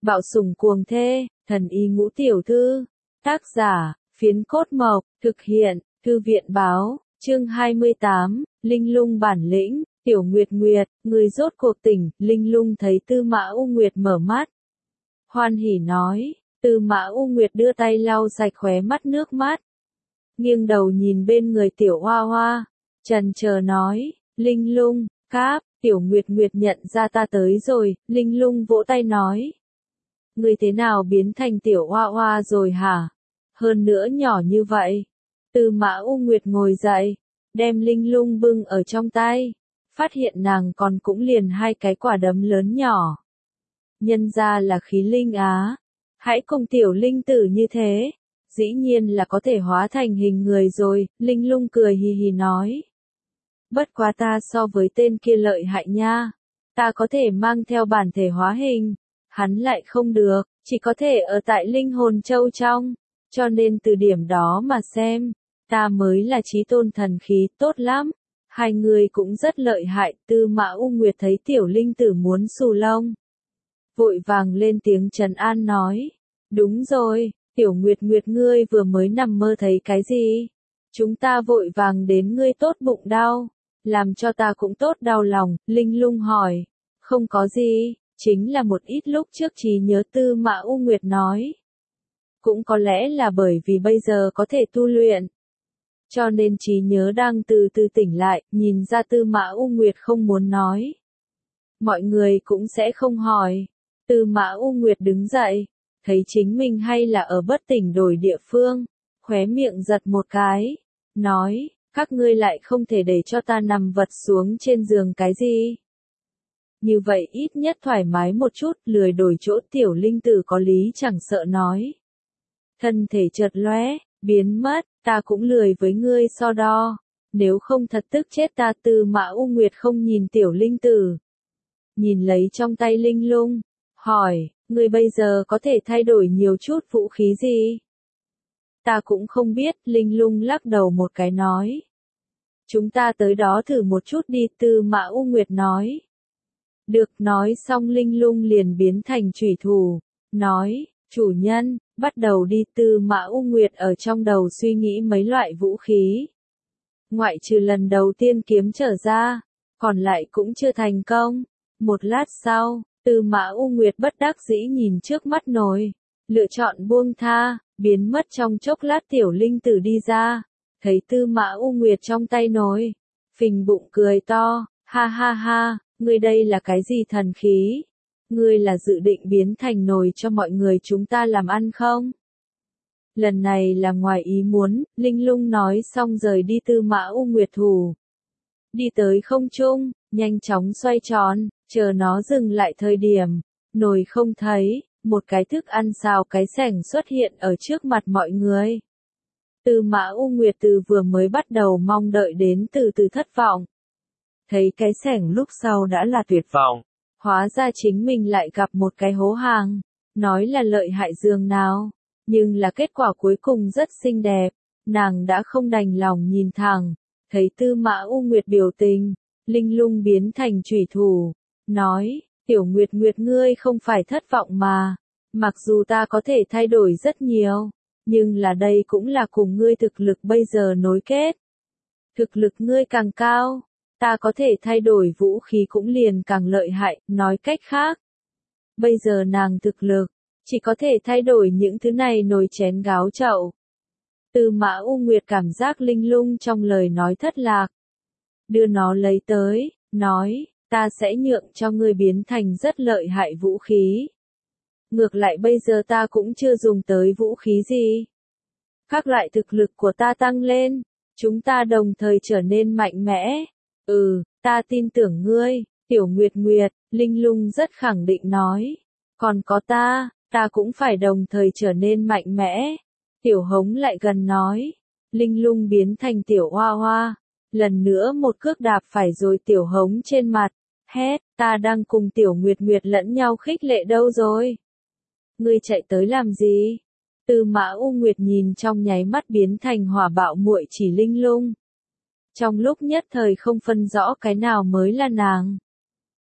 Bạo sủng cuồng thê, thần y ngũ tiểu thư. Tác giả, Phiến Cốt Mộc, thực hiện, Thư viện báo, chương 28, Linh Lung bản lĩnh, Tiểu Nguyệt Nguyệt, người rốt cuộc tỉnh, Linh Lung thấy Tư Mã U Nguyệt mở mắt. Hoan hỉ nói, Tư Mã U Nguyệt đưa tay lau sạch khóe mắt nước mắt. Nghiêng đầu nhìn bên người Tiểu Hoa Hoa, chần chờ nói, Linh Lung, cáp, Tiểu Nguyệt Nguyệt nhận ra ta tới rồi, Linh Lung vỗ tay nói. Người thế nào biến thành Tiểu Hoa Hoa rồi hả? Hơn nữa nhỏ như vậy. Tư Mã U Nguyệt ngồi dậy, đem Linh Lung bưng ở trong tay, phát hiện nàng còn cũng liền hai cái quả đấm lớn nhỏ. Nhân ra là khí linh á, hãy cùng tiểu linh tử như thế, dĩ nhiên là có thể hóa thành hình người rồi, Linh Lung cười hì hì nói. Bất quá ta so với tên kia lợi hại nha, ta có thể mang theo bản thể hóa hình, hắn lại không được, chỉ có thể ở tại linh hồn châu trong, cho nên từ điểm đó mà xem, ta mới là chí tôn thần khí, tốt lắm. Hai người cũng rất lợi hại, Tư Mã U Nguyệt thấy tiểu linh tử muốn xù lông. Vội vàng lên tiếng trấn an nói. Đúng rồi, tiểu Nguyệt Nguyệt ngươi vừa mới nằm mơ thấy cái gì? Chúng ta vội vàng đến ngươi tốt bụng đau, làm cho ta cũng tốt đau lòng, Linh Lung hỏi. Không có gì, chính là một ít lúc trước trí nhớ, Tư Mã U Nguyệt nói. Cũng có lẽ là bởi vì bây giờ có thể tu luyện, cho nên trí nhớ đang từ từ tỉnh lại, nhìn ra Tư Mã U Nguyệt không muốn nói. Mọi người cũng sẽ không hỏi. Tư Mã U Nguyệt đứng dậy, thấy chính mình hay là ở bất tỉnh đổi địa phương, khóe miệng giật một cái, nói, các ngươi lại không thể để cho ta nằm vật xuống trên giường cái gì. Như vậy ít nhất thoải mái một chút, lười đổi chỗ, tiểu linh tử có lý chẳng sợ nói. Thân thể chợt lóe, biến mất, ta cũng lười với ngươi so đo, nếu không thật tức chết ta. Tư Mã U Nguyệt không nhìn tiểu linh tử, nhìn lấy trong tay Linh Lung, hỏi, ngươi bây giờ có thể thay đổi nhiều chút vũ khí gì? Ta cũng không biết, Linh Lung lắc đầu một cái nói. Chúng ta tới đó thử một chút đi, Tư Mã U Nguyệt nói. Được, nói xong Linh Lung liền biến thành chủy thủ, nói, chủ nhân, bắt đầu đi. Tư Mã U Nguyệt ở trong đầu suy nghĩ mấy loại vũ khí. Ngoại trừ lần đầu tiên kiếm trở ra, còn lại cũng chưa thành công. Một lát sau, Tư Mã U Nguyệt bất đắc dĩ nhìn trước mắt nồi, lựa chọn buông tha, biến mất trong chốc lát. Tiểu linh tử đi ra, thấy Tư Mã U Nguyệt trong tay nồi, phình bụng cười to, ha ha ha, ngươi đây là cái gì thần khí? Ngươi là dự định biến thành nồi cho mọi người chúng ta làm ăn không? Lần này là ngoài ý muốn, Linh Lung nói xong rời đi. Tư Mã U Nguyệt thủ đi tới không trung, nhanh chóng xoay tròn, chờ nó dừng lại thời điểm, nồi không thấy, một cái thức ăn xào cái sẻng xuất hiện ở trước mặt mọi người. Tư Mã U Nguyệt từ vừa mới bắt đầu mong đợi đến từ từ thất vọng. Thấy cái sẻng lúc sau đã là tuyệt vọng, hóa ra chính mình lại gặp một cái hố hàng, nói là lợi hại dường nào, nhưng là kết quả cuối cùng rất xinh đẹp, nàng đã không đành lòng nhìn thẳng, thấy Tư Mã U Nguyệt biểu tình, Linh Lung biến thành chủy thủ, nói, tiểu Nguyệt Nguyệt ngươi không phải thất vọng mà, mặc dù ta có thể thay đổi rất nhiều, nhưng là đây cũng là cùng ngươi thực lực bây giờ nối kết. Thực lực ngươi càng cao, ta có thể thay đổi vũ khí cũng liền càng lợi hại, nói cách khác. Bây giờ nàng thực lực, chỉ có thể thay đổi những thứ này, nồi chén gáo chậu. Tư Mã U Nguyệt cảm giác Linh Lung trong lời nói thất lạc. Đưa nó lấy tới, nói, ta sẽ nhượng cho ngươi biến thành rất lợi hại vũ khí. Ngược lại bây giờ ta cũng chưa dùng tới vũ khí gì. Các loại thực lực của ta tăng lên, chúng ta đồng thời trở nên mạnh mẽ. Ta tin tưởng ngươi, tiểu Nguyệt Nguyệt, Linh Lung rất khẳng định nói. Còn có ta cũng phải đồng thời trở nên mạnh mẽ. Tiểu Hống lại gần nói. Linh Lung biến thành Tiểu Hoa Hoa, lần nữa một cước đạp phải rồi Tiểu Hống trên mặt, hét, ta đang cùng Tiểu Nguyệt Nguyệt lẫn nhau khích lệ đâu rồi? Ngươi chạy tới làm gì? Tư Mã U Nguyệt nhìn trong nháy mắt biến thành hỏa bạo muội chỉ Linh Lung. Trong lúc nhất thời không phân rõ cái nào mới là nàng.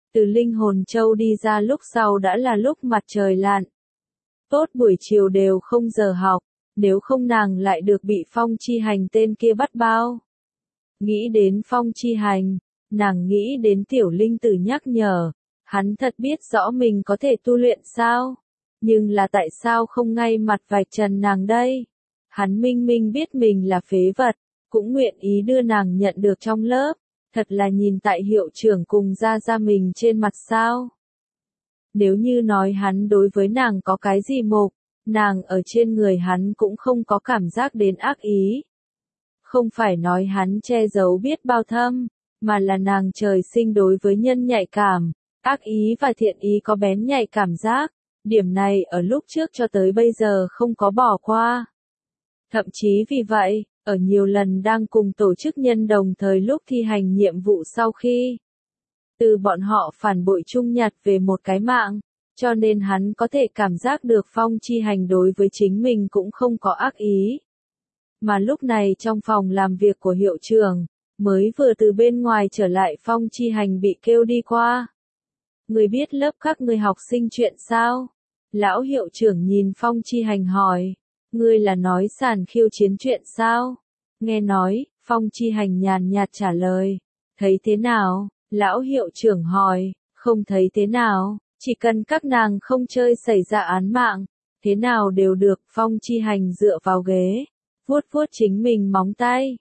Từ linh hồn châu đi ra lúc sau đã là lúc mặt trời lặn. Tốt buổi chiều đều không giờ học, nếu không nàng lại được bị Phong Chi Hành tên kia bắt bao. Nghĩ đến Phong Chi Hành, nàng nghĩ đến tiểu linh tử nhắc nhở, hắn thật biết rõ mình có thể tu luyện sao? Nhưng là tại sao không ngay mặt vạch trần nàng đây? Hắn minh minh biết mình là phế vật, cũng nguyện ý đưa nàng nhận được trong lớp, thật là nhìn tại hiệu trưởng cùng ra mình trên mặt sao? Nếu như nói hắn đối với nàng có cái gì mục, nàng ở trên người hắn cũng không có cảm giác đến ác ý. Không phải nói hắn che giấu biết bao thâm, mà là nàng trời sinh đối với nhân nhạy cảm, ác ý và thiện ý có bén nhạy cảm giác. Điểm này ở lúc trước cho tới bây giờ không có bỏ qua. Thậm chí vì vậy, ở nhiều lần đang cùng tổ chức nhân đồng thời lúc thi hành nhiệm vụ sau khi từ bọn họ phản bội chung nhặt về một cái mạng, cho nên hắn có thể cảm giác được Phong Chi Hành đối với chính mình cũng không có ác ý. Mà lúc này trong phòng làm việc của hiệu trưởng, mới vừa từ bên ngoài trở lại Phong Chi Hành bị kêu đi qua. Người biết lớp các người học sinh chuyện sao? Lão hiệu trưởng nhìn Phong Chi Hành hỏi, ngươi là nói sàn khiêu chiến chuyện sao? Nghe nói, Phong Chi Hành nhàn nhạt trả lời, thấy thế nào? Lão hiệu trưởng hỏi, không thấy thế nào, chỉ cần các nàng không chơi xảy ra án mạng, thế nào đều được. Phong Chi Hành dựa vào ghế, vuốt vuốt chính mình móng tay,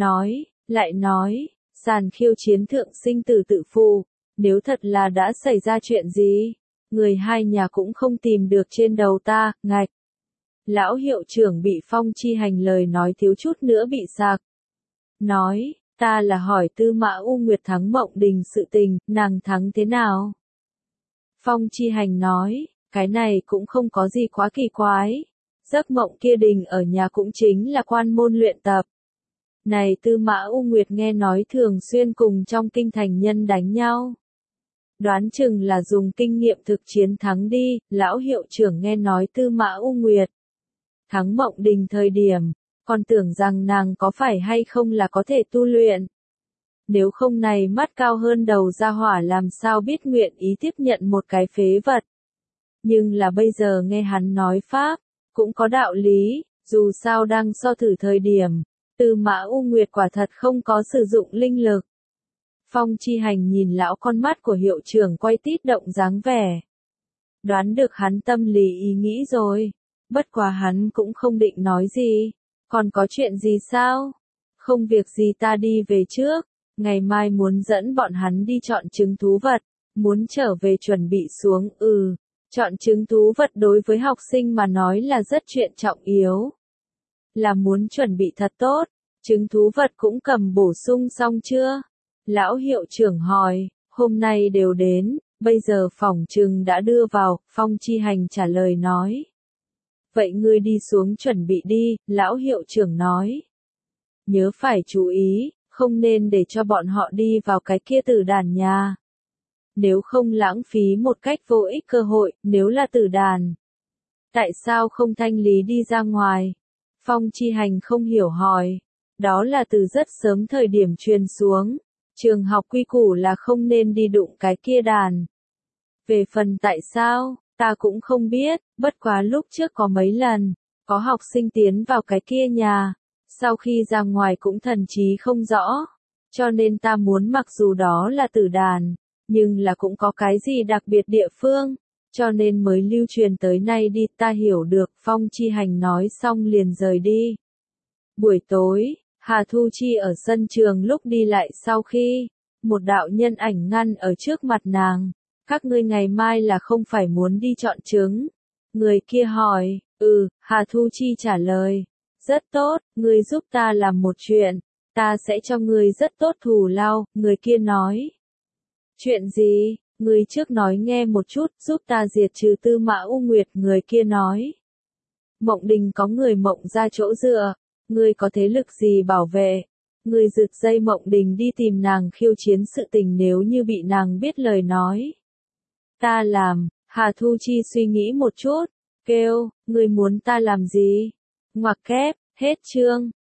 lại nói, sàn khiêu chiến thượng sinh tử tự phụ, nếu thật là đã xảy ra chuyện gì, người hai nhà cũng không tìm được trên đầu ta, ngạch. Lão hiệu trưởng bị Phong Chi Hành lời nói thiếu chút nữa bị sặc. Nói, ta là hỏi Tư Mã U Nguyệt thắng Mộng Đình sự tình, nàng thắng thế nào? Phong Chi Hành nói, cái này cũng không có gì quá kỳ quái. Giấc mộng kia đình ở nhà cũng chính là quan môn luyện tập. Này Tư Mã U Nguyệt nghe nói thường xuyên cùng trong kinh thành nhân đánh nhau. Đoán chừng là dùng kinh nghiệm thực chiến thắng đi. Lão hiệu trưởng nghe nói Tư Mã U Nguyệt thắng Mộng Đình thời điểm, còn tưởng rằng nàng có phải hay không là có thể tu luyện. Nếu không này mắt cao hơn đầu ra hỏa làm sao biết nguyện ý tiếp nhận một cái phế vật. Nhưng là bây giờ nghe hắn nói pháp, cũng có đạo lý, dù sao đang so thử thời điểm, Tư Mã U Nguyệt quả thật không có sử dụng linh lực. Phong Chi Hành nhìn lão con mắt của hiệu trưởng quay tít động dáng vẻ. Đoán được hắn tâm lý ý nghĩ rồi, bất quá hắn cũng không định nói gì. Còn có chuyện gì sao? Không việc gì ta đi về trước, ngày mai muốn dẫn bọn hắn đi chọn trứng thú vật, muốn trở về chuẩn bị xuống. Chọn trứng thú vật đối với học sinh mà nói là rất chuyện trọng yếu. Là muốn chuẩn bị thật tốt, trứng thú vật cũng cầm bổ sung xong chưa? Lão hiệu trưởng hỏi, hôm nay đều đến, bây giờ phòng trừng đã đưa vào. Phong Chi Hành trả lời nói. Vậy ngươi đi xuống chuẩn bị đi, lão hiệu trưởng nói. Nhớ phải chú ý, không nên để cho bọn họ đi vào cái kia tử đàn nhà. Nếu không lãng phí một cách vô ích cơ hội, nếu là tử đàn. Tại sao không thanh lý đi ra ngoài? Phong Chi Hành không hiểu hỏi. Đó là từ rất sớm thời điểm truyền xuống. Trường học quy củ là không nên đi đụng cái kia đàn. Về phần tại sao, ta cũng không biết, bất quá lúc trước có mấy lần, có học sinh tiến vào cái kia nhà, sau khi ra ngoài cũng thần trí không rõ, cho nên ta muốn mặc dù đó là tử đàn, nhưng là cũng có cái gì đặc biệt địa phương, cho nên mới lưu truyền tới nay đi. Ta hiểu được. Phong Chi Hành nói xong liền rời đi. Buổi tối, Hà Thu Chi ở sân trường lúc đi lại sau khi, một đạo nhân ảnh ngăn ở trước mặt nàng. Các ngươi ngày mai là không phải muốn đi chọn trứng? Người kia hỏi. Hà Thu Chi trả lời. Rất tốt, ngươi giúp ta làm một chuyện, ta sẽ cho ngươi rất tốt thù lao. Người kia nói. Chuyện gì? Ngươi trước nói nghe một chút, giúp ta diệt trừ Tư Mã U Nguyệt. Người kia nói. Mộng Đình có người Mộng ra chỗ dựa, ngươi có thế lực gì bảo vệ? Ngươi rực dây Mộng Đình đi tìm nàng khiêu chiến sự tình, nếu như bị nàng biết lời nói. Ta làm. Hà Thu Chi suy nghĩ một chút, kêu, ngươi muốn ta làm gì? Ngoặc kép, hết chương.